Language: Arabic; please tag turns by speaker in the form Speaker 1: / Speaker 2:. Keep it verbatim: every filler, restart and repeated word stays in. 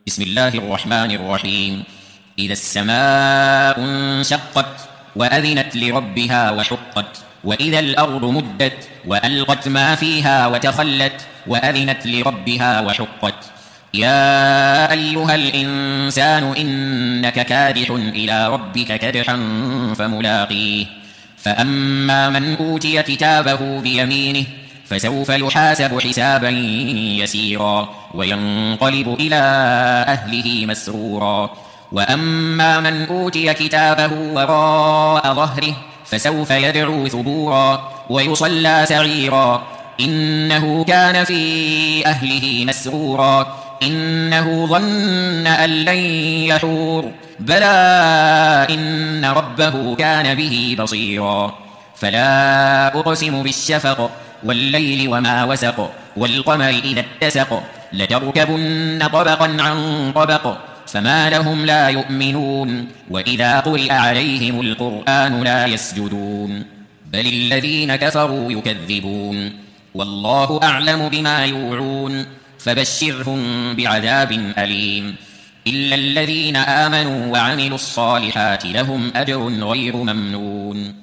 Speaker 1: بسم الله الرحمن الرحيم. إذا السماء انشقت وأذنت لربها وحقت وإذا الأرض مدت وألقت ما فيها وتخلت وأذنت لربها وحقت. يا أيها الإنسان إنك كادح إلى ربك كدحا فملاقيه. فأما من أوتي كتابه بيمينه فسوف يحاسب حسابا يسيرا وينقلب إلى أهله مسرورا. وأما من أوتي كتابه وراء ظهره فسوف يدعو ثبورا ويصلى سعيرا إنه كان في أهله مسرورا إنه ظن أن لن يحور بلى إن ربه كان به بصيرا. فلا أقسم بالشفق والليل وما وسق والقمر إذا اتسق لتركبن طبقا عن طبق فما لهم لا يؤمنون وإذا قرئ عليهم القرآن لا يسجدون بل الذين كفروا يكذبون والله أعلم بما يوعون فبشرهم بعذاب أليم إلا الذين آمنوا وعملوا الصالحات لهم أجر غير ممنون.